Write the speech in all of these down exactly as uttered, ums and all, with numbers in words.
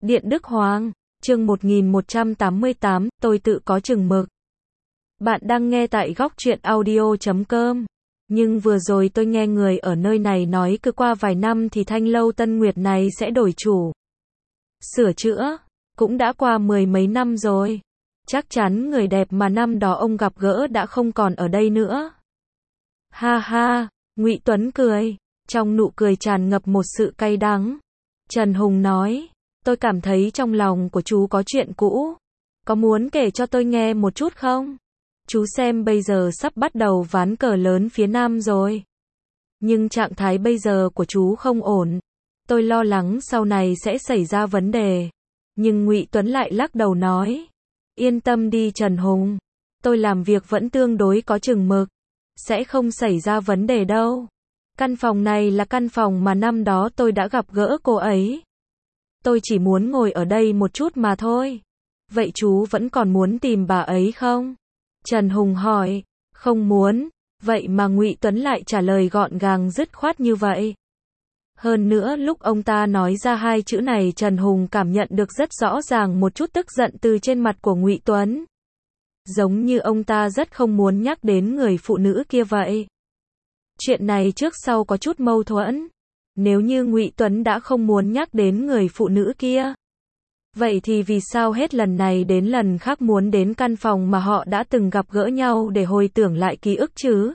Điện Đức Hoàng, chương một nghìn một trăm tám mươi tám, tôi tự có chừng mực. Bạn đang nghe tại góc truyện audio chấm com. Nhưng vừa rồi tôi nghe người ở nơi này nói cứ qua vài năm thì thanh lâu Tân Nguyệt này sẽ đổi chủ. Sửa chữa, cũng đã qua mười mấy năm rồi. Chắc chắn người đẹp mà năm đó ông gặp gỡ đã không còn ở đây nữa. Ha ha, Ngụy Tuấn cười, trong nụ cười tràn ngập một sự cay đắng. Trần Hùng nói, tôi cảm thấy trong lòng của chú có chuyện cũ. Có muốn kể cho tôi nghe một chút không? Chú xem bây giờ sắp bắt đầu ván cờ lớn phía Nam rồi. Nhưng trạng thái bây giờ của chú không ổn. Tôi lo lắng sau này sẽ xảy ra vấn đề. Nhưng Ngụy Tuấn lại lắc đầu nói, yên tâm đi Trần Hùng. Tôi làm việc vẫn tương đối có chừng mực. Sẽ không xảy ra vấn đề đâu. Căn phòng này là căn phòng mà năm đó tôi đã gặp gỡ cô ấy. Tôi chỉ muốn ngồi ở đây một chút mà thôi. Vậy chú vẫn còn muốn tìm bà ấy không? Trần Hùng hỏi. Không muốn. Vậy mà Ngụy Tuấn lại trả lời gọn gàng dứt khoát như vậy. Hơn nữa lúc ông ta nói ra hai chữ này Trần Hùng cảm nhận được rất rõ ràng một chút tức giận từ trên mặt của Ngụy Tuấn. Giống như ông ta rất không muốn nhắc đến người phụ nữ kia vậy. Chuyện này trước sau có chút mâu thuẫn. Nếu như Ngụy Tuấn đã không muốn nhắc đến người phụ nữ kia, vậy thì vì sao hết lần này đến lần khác muốn đến căn phòng mà họ đã từng gặp gỡ nhau để hồi tưởng lại ký ức chứ?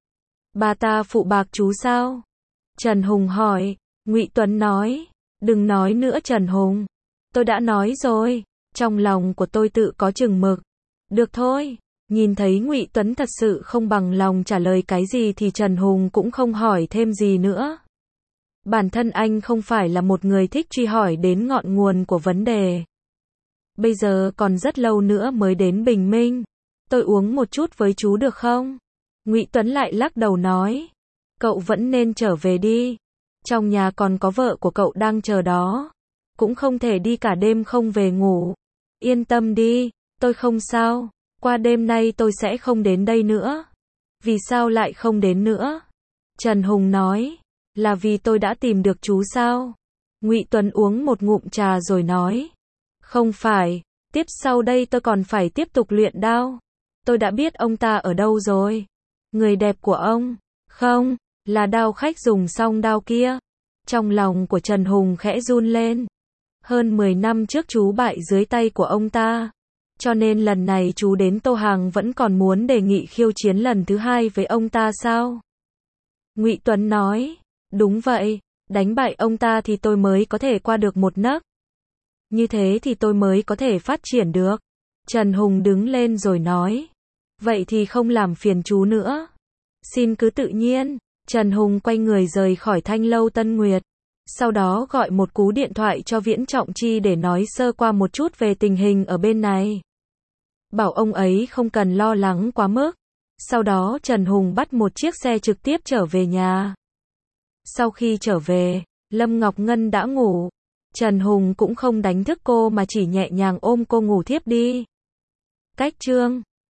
Bà ta phụ bạc chú sao? Trần Hùng hỏi. Ngụy Tuấn nói, đừng nói nữa Trần Hùng. Tôi đã nói rồi, trong lòng của tôi tự có chừng mực. Được thôi. Nhìn thấy Ngụy Tuấn thật sự không bằng lòng trả lời cái gì thì Trần Hùng cũng không hỏi thêm gì nữa. Bản thân anh không phải là một người thích truy hỏi đến ngọn nguồn của vấn đề. Bây giờ còn rất lâu nữa mới đến bình minh. Tôi uống một chút với chú được không? Ngụy Tuấn lại lắc đầu nói. Cậu vẫn nên trở về đi. Trong nhà còn có vợ của cậu đang chờ đó. Cũng không thể đi cả đêm không về ngủ. Yên tâm đi, tôi không sao. Qua đêm nay tôi sẽ không đến đây nữa. Vì sao lại không đến nữa? Trần Hùng nói. Là vì tôi đã tìm được chú sao? Ngụy Tuấn uống một ngụm trà rồi nói. Không phải, tiếp sau đây tôi còn phải tiếp tục luyện đao. Tôi đã biết ông ta ở đâu rồi. Người đẹp của ông. Không, là đao khách dùng xong đao kia. Trong lòng của Trần Hùng khẽ run lên. Hơn mười năm trước chú bại dưới tay của ông ta. Cho nên lần này chú đến Tô Hàng vẫn còn muốn đề nghị khiêu chiến lần thứ hai với ông ta sao? Ngụy Tuấn nói. Đúng vậy, đánh bại ông ta thì tôi mới có thể qua được một nấc. Như thế thì tôi mới có thể phát triển được. Trần Hùng đứng lên rồi nói. Vậy thì không làm phiền chú nữa. Xin cứ tự nhiên. Trần Hùng quay người rời khỏi thanh lâu Tân Nguyệt. Sau đó gọi một cú điện thoại cho Viễn Trọng Chi để nói sơ qua một chút về tình hình ở bên này. Bảo ông ấy không cần lo lắng quá mức. Sau đó Trần Hùng bắt một chiếc xe trực tiếp trở về nhà. Sau khi trở về, Lâm Ngọc Ngân đã ngủ. Trần Hùng cũng không đánh thức cô mà chỉ nhẹ nhàng ôm cô ngủ thiếp đi. Cách chương